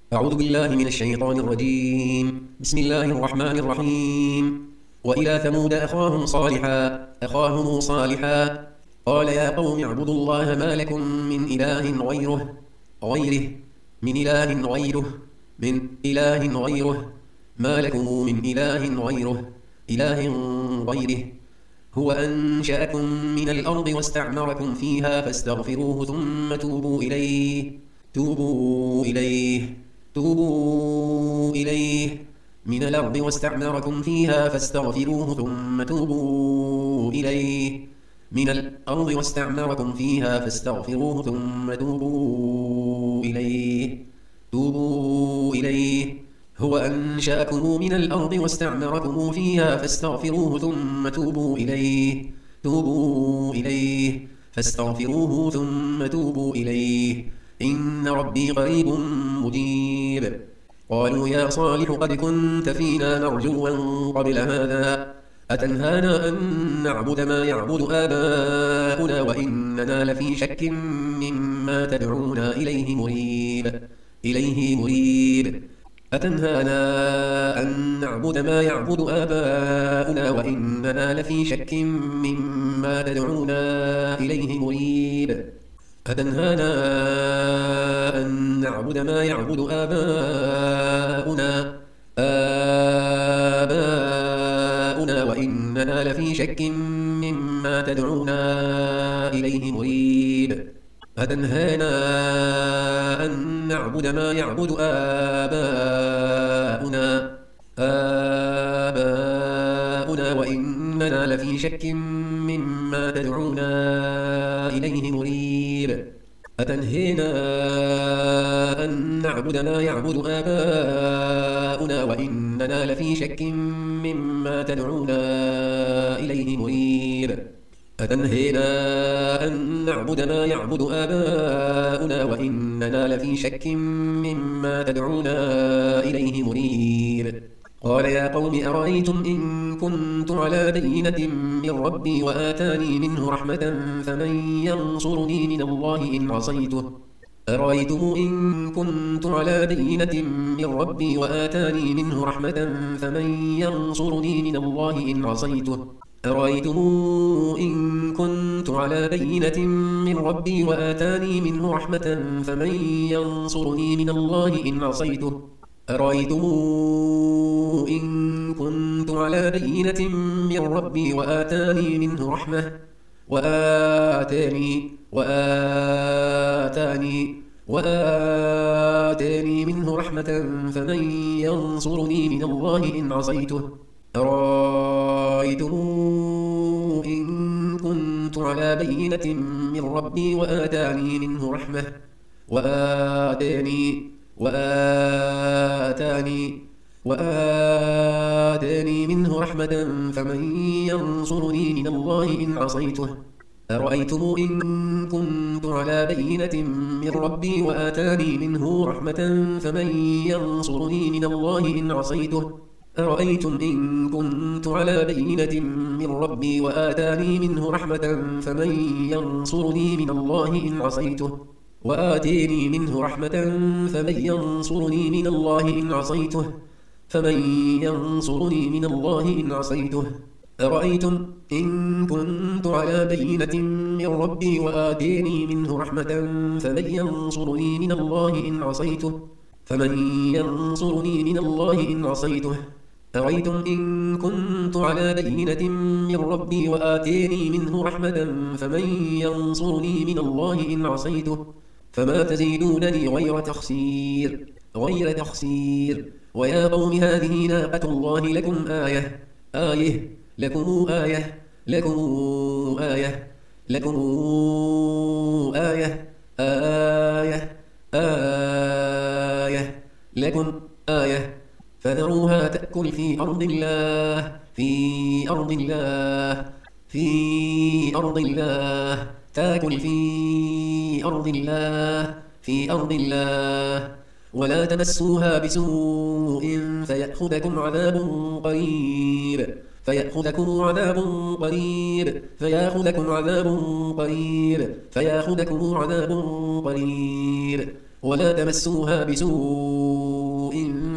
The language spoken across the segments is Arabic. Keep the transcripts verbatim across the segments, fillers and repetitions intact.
أعوذ بالله من الشيطان الرجيم. بسم الله الرحمن الرحيم. وإلى ثمود أخاهم صالحا أخاهم صالحا قال يا قوم اعبدوا الله ما لكم من إله غيره غيره من إله غيره من إله غيره ما لكم من إله غيره إله غيره هو أنشأكم من الأرض واستعمركم فيها فاستغفروه ثم توبوا إليه توبوا إليه توبوا إليه من الأرض واستعمركم فيها فاستغفروه ثم توبوا إليه من الأرض واستعمركم فيها فاستغفروه ثم توبوا إليه توبوا إليه هو أنشأكم من الأرض واستعمركم فيها فاستغفروه ثم توبوا إليه توبوا إليه فاستغفروه ثم توبوا إليه إن ربي قريب مجيب. قالوا يا صالح قد كنت فينا مرجوا قبل هذا أتنهانا أن نعبد ما يعبد آباؤنا وإننا لفي شك مما تدعونا إليه مريب إليه مريب أتنهانا أن نعبد ما يعبد آباؤنا وإننا لفي شك مما تدعونا إليه مريب أتنهانا أن نعبد ما يعبد آباؤنا آباؤنا وإننا لفي شك مما تدعونا إليه مريب أتنهانا أن نعبد ما يعبد آباؤنا آباؤنا وإننا لفي شك مما تدعونا إليه مريب أتنهينا أن نعبد ما يعبد آباؤنا وإننا لفي شك مما تدعونا إليه مريب أتنهينا أن نعبد ما يعبد آباؤنا وإننا لفي شك مما تدعونا إليه مريب قال يا قوم أرأيتم إن كنت على بينة من ربي وآتاني منه رحمة فمن ينصرني من الله إن عصيته أرأيتم إن كنت على بينة من ربي وآتاني منه رحمة فمن ينصرني من الله إن عصيته أرأيتم إن كنت على بينة من ربي وآتاني منه رحمة فمن ينصرني من الله إن عصيته أرأيتم إن كنت على بينة من ربي وآتاني منه رحمة وآتاني وآتاني وآتاني منه رحمة فمن ينصرني من الله إن عصيته أرأيتم إن كنت على بينة من ربي وآتاني منه رحمة وآتاني وآتاني وآتاني منه رحمة فمن ينصرني من الله إن عصيته أرأيتم إن كنت على بينة من ربي وآتاني منه رحمة فمن ينصرني من الله إن عصيته أرأيتم إن كنت على بينة من ربي وآتاني منه رحمة فمن ينصرني من الله إن عصيته وآتيني منه رحمة فمن ينصرني من الله إن عصيته فمن ينصرني من الله إن عصيته أرأيتم إن كنت على بينة من ربي وآتيني منه رحمة فمن ينصرني من الله إن عصيته فمن ينصرني من الله إن عصيته أرأيتم إن كنت على بينة من ربي وآتيني منه رحمة فمن ينصرني من الله إن عصيته فما تزيدونني غير تخسير غير تخسير ويا قوم هذه ناقة الله لكم آية آية لكم آية لكم آية لكم آية آية آية لكم آية فذروها تأكل في أرض الله في أرض الله في أرض الله تأكل في أرض الله في أرض الله ولا تمسوها بسوء فيأخذكم عذاب قريب فيأخذكم عذاب قريب فيأخذكم عذاب قريب فيأخذكم عذاب قريب ولا تمسوها بسوء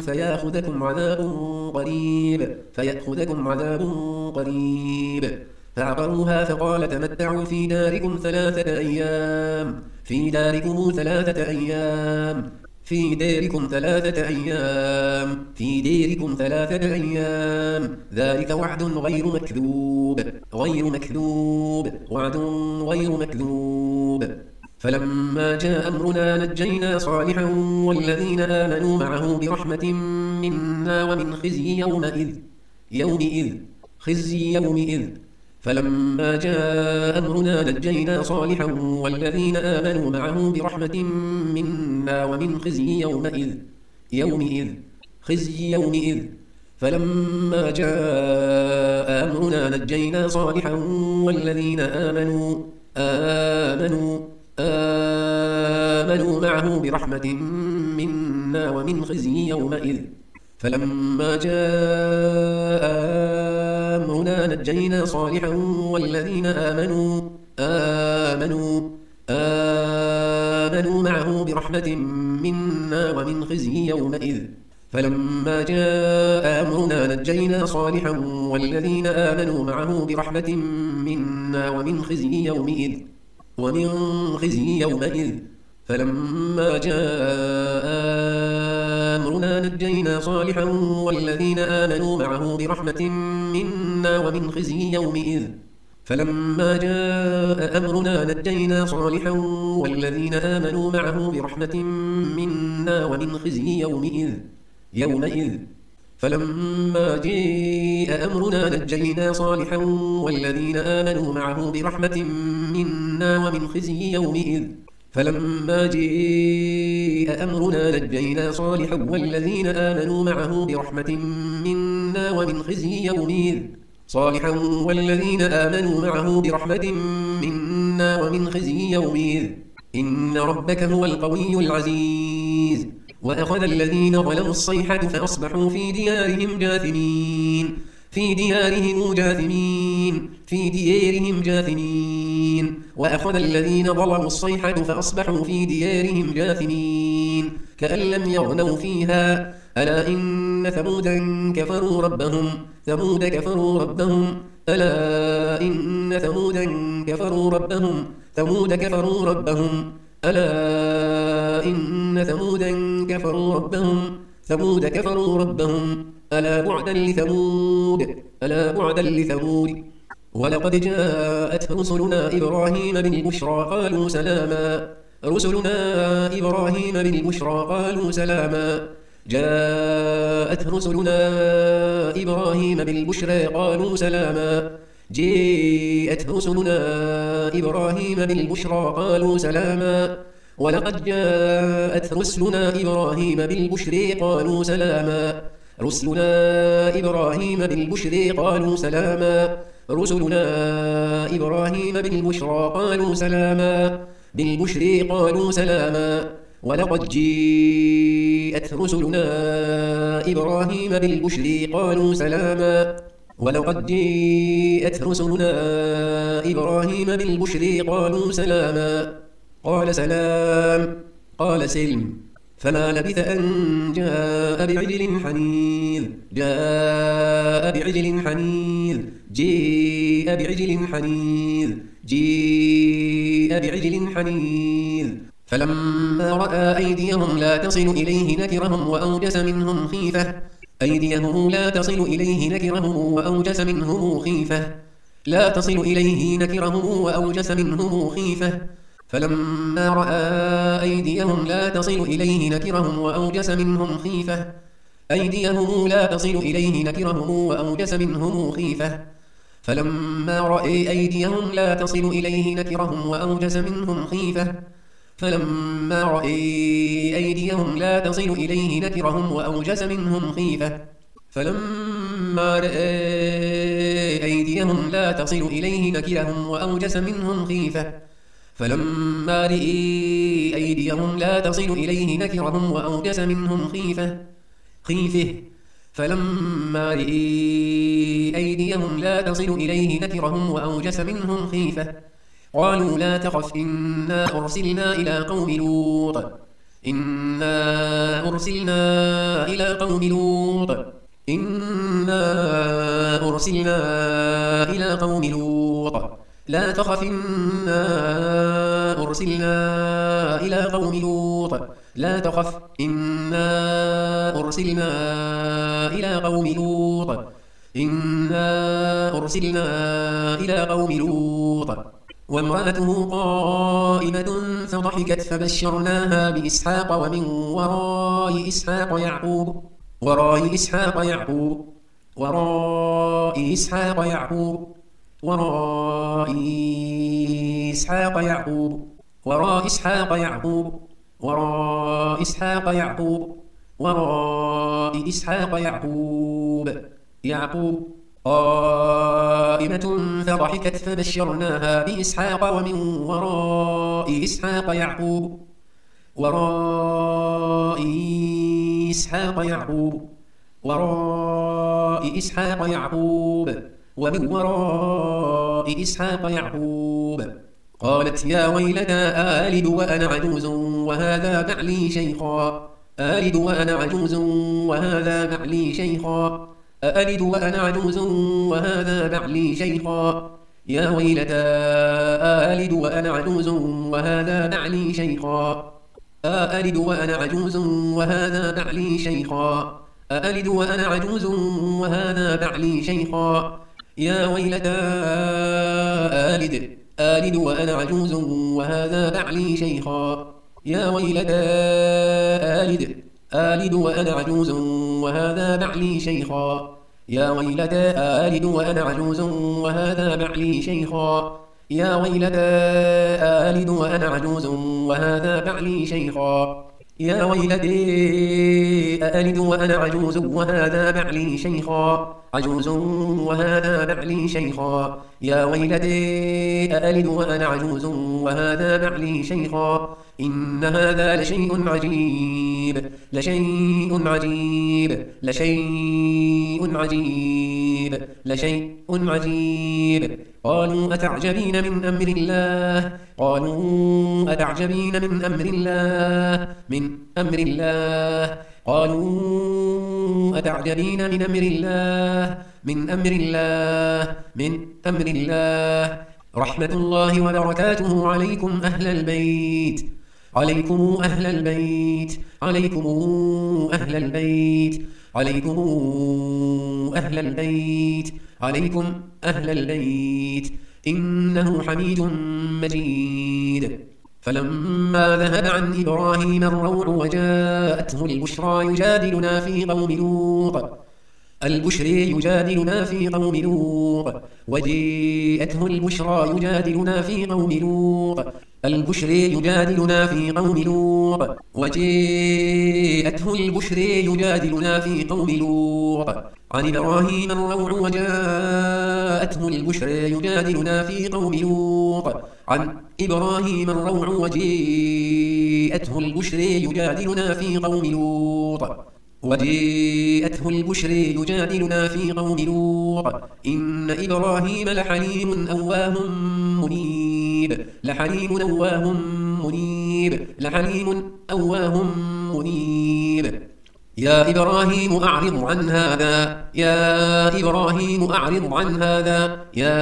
فيأخذكم عذاب قريب فيأخذكم عذاب قريب فعقروها فقال تمتعوا في داركم ثلاثة أيام في داركم ثلاثة أيام في ديركم ثلاثة أيام في ديركم ثلاثة أيام ذلك وعد غير مكذوب غير مكذوب وعد غير مكذوب فلما جاء أمرنا نجينا صالحا والذين آمنوا معه برحمة منا ومن خزي يومئذ يومئذ خزي يومئذ فلما جاء أمرنا نجينا صالحا والذين آمنوا معه برحمة منا ومن خزي يومئذ يومئذ خزي يومئذ فلما جاء أمرنا نجينا صالحا والذين آمنوا آمنوا آمنوا معه برحمة منا ومن خزي يومئذ فلما جاء أمرنا نجينا صالحا والذين آمنوا آمنوا آمنوا معه برحمة منا ومن خزي يومئذ فلما جاء أمرنا نجينا صالحا والذين آمنوا معه برحمة منا ومن خزي يومئذ ومن خزي يومئذ فلما جاء أمرنا نجينا صالحا والذين آمنوا معه برحمة منا ومن خزي يومئذ فلما جاء أمرنا نجينا صالحا والذين آمنوا معه برحمة منا ومن خزي يومئذ يومئذ فلما جاء أمرنا نجينا صالحا والذين آمنوا معه برحمة منا ومن خزي يومئذ فلما جاء أمرنا نجينا صالحا والذين آمنوا معه برحمة منا ومن خزي يومئذ صالحا والذين آمنوا معه برحمة منا ومن خزي يومئذ إن ربك هو القوي العزيز وأخذ الذين ظلموا الصيحة فأصبحوا في ديارهم جاثمين في ديارهم جاثمين في ديارهم جاثمين وأخذ الذين ظلموا الصيحة فأصبحوا في ديارهم جاثمين كأن لم يغنوا فيها ألا إن ثمودا كفروا ربهم ثمود كفروا ربهم ألا إن ثمودا كفروا ربهم ثمود كفروا ربهم ألا إن ثمودا كفروا ربهم ثمود كفروا ربهم ألا بعدا لثمود ألا بعدا لثمود ولقد جاءت رسلنا إبراهيم بالبشرى قالوا سلاما رسلنا إبراهيم بالبشرى قالوا سلاما جاءت رسلنا إبراهيم بالبشرى قالوا سلاما جاءت رسلنا إبراهيم بالبشرى قالوا سلاما ولقد جاءت رسلنا إبراهيم بالبشرى قالوا سلاما رسلنا إبراهيم بالبشرى قالوا سلاما رسلنا إبراهيم بالبشرى قالوا سلاما بالبشرى قالوا سلاما ولقد جاءت رسلنا إبراهيم بالبشرى قالوا سلاما ولقد جاءت رسلنا إبراهيم بالبشرى قالوا سلاما قال سلام قال سلم فما لبث أن جاء بعجل حنيذ جاء بعجل حنيذ جاء بعجل حنيذ جاء بعجل حنيذ فلما رأى أيديهم لا تصل إليه نكرهم وأوجس منهم خيفة أيديهم لا تصل إليه نكرهم وأوجس منهم خيفة لا تصل إليه نكرهم وأوجس منهم خيفة فلما رأى أيديهم لا تصل إليه نكرهم وأوجس منهم خيفة أيديهم لا تصل إليه نكرهم وأوجس منهم خيفة فلما رأى أيديهم لا تصل إليه نكرهم وأوجس منهم خيفة فلما رأى أيديهم لا تصل إليه نكرهم وأوجس منهم خيفة فلما رأى أيديهم لا تصل إليه نكرهم وأوجس منهم خيفة فلما رأى أيديهم لا تصل إليه نكرهم وأوجس منهم خيفة خيفة فلما رأى أيديهم لا تصل إليه نكرهم وأوجس منهم خيفة قالوا لا تخف إنا أرسلنا إلى قوم لوط إنا أرسلنا إلى قوم لوط إنا أرسلنا إلى قوم لوط لا تخف إنا أرسلنا إلى قوم لوط لا تخف إنا أرسلنا إلى قوم لوط إنا أرسلنا إلى قوم لوط وامرأته قائمة فضحكت فبشرناها بإسحاق ومن وراء إسحاق يعقوب وراء إسحاق يعقوب وراء إسحاق يعقوب وراء إسحاق يعقوب وراء إسحاق يعقوب وراء إسحاق يعقوب وراء إسحاق يعقوب يعقوب قائمة فضحكت فبشرناها بإسحاق ومن وراء إسحاق يعقوب وراء إسحاق يعقوب وراء إسحاق يعقوب ومن وراء إسحاق يعقوب قالت يا ويلتى آلد وأنا عجوز وهذا بعلي شيخا آلد وأنا عجوز وهذا بعلي شيخا أألد وأنا عجوز وهذا بعلي شيخا يا ويلتى آلد وأنا عجوز وهذا بعلي شيخا أألد وأنا عجوز وهذا بعلي شيخا أألد وأنا عجوز وهذا بعلي شيخا يا ويلتى آلد آلد وأنا عجوز وهذا بعلي شيخا يا ويلتى آلد آلد وأنا عجوز وهذا بعلي شيخا يا ويلتى آلد وأنا عجوز وهذا بعلي شيخا يا ويلتى آلد وأنا عجوز وهذا بعلي شيخا يا ويلتي آلد وأنا عجوز وهذا بعلي شيخا عجوز وهذا بعلي شيخا يا ويلتي آلد وأنا عجوز وهذا بعلي شيخا إن هذا لشيء عجيب لشيء عجيب لشيء عجيب لشيء عجيب قالوا أتعجبين من أمر الله قالوا أتعجبين من أمر الله من أمر الله قالوا أتعجبين من أمر الله من أمر الله من أمر الله رحمة الله وبركاته عليكم أهل البيت عليكم أهل البيت عليكم أهل البيت عليكم أهل البيت عليكم أهل البيت إنه حميد مجيد فلما ذهب عن إبراهيم الروع وجاءته البشرى يجادلنا في قوم لوط البشر يجادلنا في قوم لوط وجاءته البشرى يجادلنا في قوم لوط البشر يجادلنا في قوم لوط وجاءته البشر يجادلنا في قوم لوط عن إبراهيم الروع وجاءته البشر يجادلنا في قوم لوط عن إبراهيم الروع وجاءته البشر يجادلنا في قوم لوط وجاءته البشر يجادلنا في قوم لوط إن إبراهيم لحليم أواه منيب لحليم أواه منيب لحليم أواه منيب يا إبراهيم أعرض عن هذا يا إبراهيم أعرض عن هذا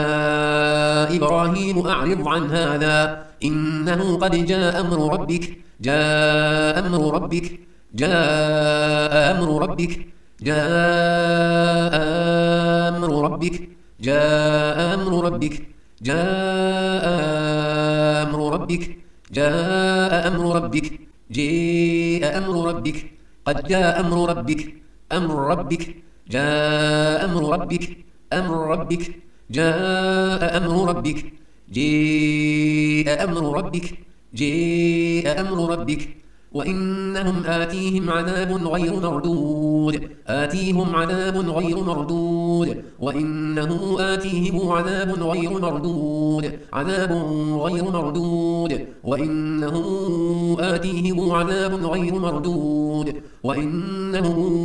يا إبراهيم أعرض عن هذا إنه قد جاء أمر ربك جاء أمر ربك جاء أمر ربك جاء أمر ربك جاء أمر ربك جاء أمر ربك جاء أمر ربك جاء أمر ربك قد جاء أمر ربك أمر ربك جاء أمر ربك أمر ربك جاء أمر ربك جاء أمر ربك جاء أمر ربك وإنهم آتيهم عذاب غير مردود آتيهم عذاب غير مردود وإنه آتيهم عذاب غير مردود عذاب غير مردود وإنه آتيهم عذاب غير مردود وإنه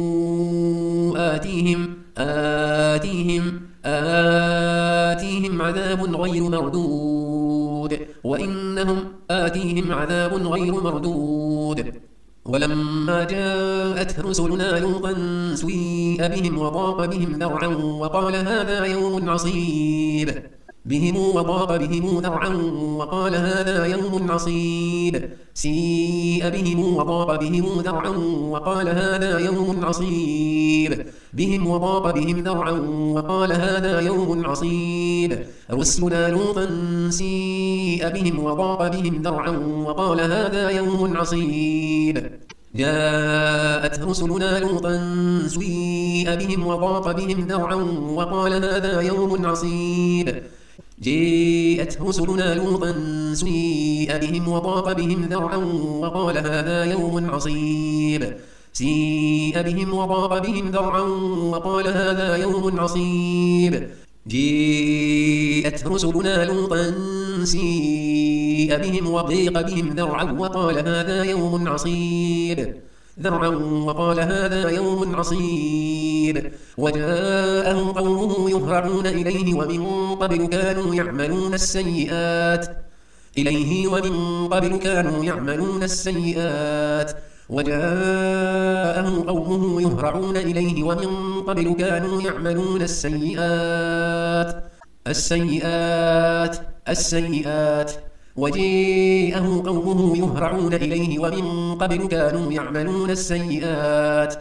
آتيهم آتيهم آتيهم عذاب غير مردود وإنهم آتيهم عذاب غير مردود ولما جاءت رسلنا لوطا سيء بهم وضاق بهم ذرعا وقال هذا يوم عصيب بهم وضاق بهم ذرعا وقال هذا يوم عصيب سيء بهم وضاق بهم ذرعا وقال هذا يوم عصيب بهم وضاق بهم ذرعا وقال هذا يوم عصيب رسلنا لوطا سيء بهم وضاق بهم ذرعا وقال هذا يوم عصيب جاءت رسلنا لوطا سيء بهم وضاق بهم ذرعا وقال هذا يوم عصيب جاءت رسلنا لوطا سيء بهم وضاق بهم ذرعا وقال هذا يوم عصيب سيء بهم وضاق بهم ذرعا وقال هذا يوم عصيب جاءت رسلنا لوطا سيء بهم وضيق بهم ذرعا وقال هذا يوم عصيب ذرعا وقال هذا يوم عصيب وجاءه قومه يهرعون إليه ومن قبل كانوا يعملون السيئات إليه ومن قبل كانوا يعملون السيئات وجاءه قومه يهرعون إليه ومن قبل كانوا يعملون السيئات السيئات السيئات وجاءه قومه يهرعون إليه ومن قبل كانوا يعملون السيئات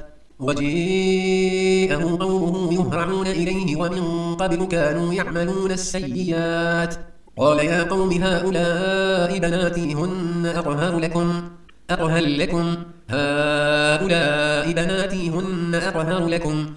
وجاءه قومه يهرعون إليه ومن قبل كانوا يعملون السيئات قال يا قوم هؤلاء بناتي هن أطهر لكم أطهر لكم هؤلاء بناتي هن أطهر لكم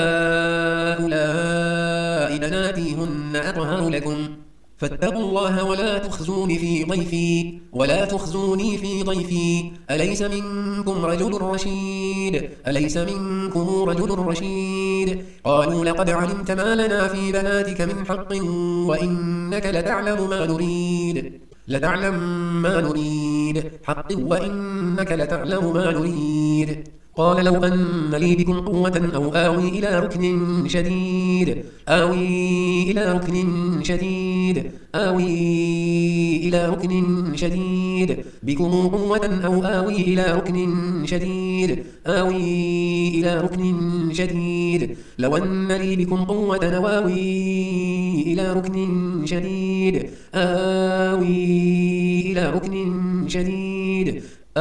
هؤلاء بناتي هن أطهر لكم فاتقوا الله ولا تخزوني في ضيفي ولا تخزوني في ضيفي أليس منكم رجل رشيد أليس منكم رجل رشيد قالوا لقد علمت ما لنا في بناتك من حق وإنك لتعلم ما نريد لتعلم ما نريد حق وإنك لتعلم ما نريد قال لو أن لي بكم قوة أو آوي إلى ركن شديد آوي إلى ركن شديد آوي إلى ركن شديد بكم قوة أو آوي إلى ركن شديد آوي إلى ركن شديد لو أن لي بكم قوة أو آوي إلى ركن شديد آوي إلى ركن شديد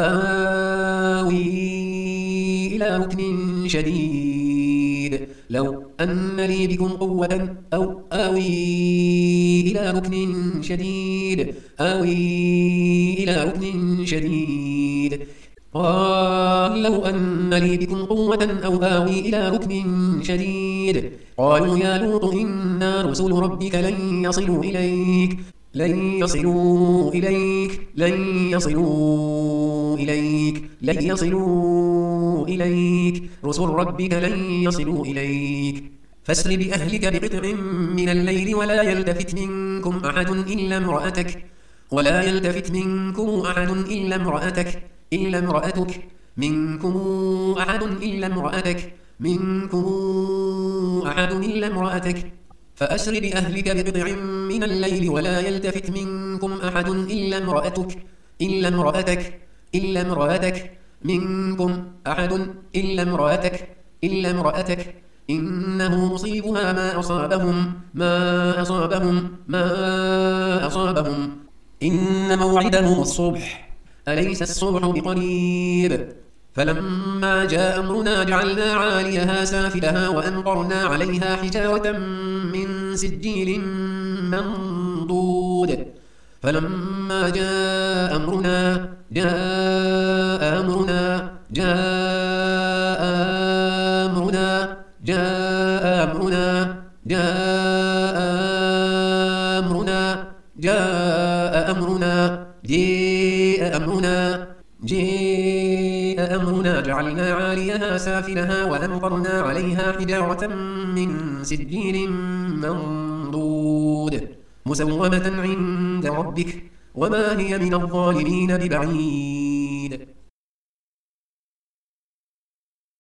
آوي إلى ركن شديد لو أن لي بكم قوة أو آوي إلى ركن شديد آوي إلى ركن شديد قال لو أن لي بكم قوة أو آوي إلى ركن شديد قالوا يا لوط إنا رسل ربك لن يصلوا إليك لن يصلوا إليك لن يصلوا إليك لن يصلوا إليك رسل ربك لن يصلوا إليك فاسر بأهلك بقطع من الليل ولا يلتفت منكم أحد إلا امرأتك ولا يلتفت منكم أحد إلا امرأتك إلا امرأتك منكم أحد إلا امرأتك منكم أحد إلا امرأتك فأسر بأهلك بقطع من الليل ولا يلتفت منكم أحد إلا امرأتك إلا امرأتك إلا امرأتك منكم أحد إلا امرأتك إلا امرأتك إنه مصيبها ما أصابهم ما أصابهم ما أصابهم إن موعدهم الصبح أليس الصبح بقريب فلما جاء أمرنا جعلنا عاليها سافلها وأمطرنا عليها حجارة من سجيل منضود فلما جاء أمرنا جاء أمرنا جاء أمرنا جاء أمرنا جاء أمرنا جاء أمرنا جاء أمرنا جاء أمرنا جعلنا عاليها سافلها وأمطرنا عليها حجارة من سجيل منضود مسومة عند ربك وما هي من الظالمين ببعيد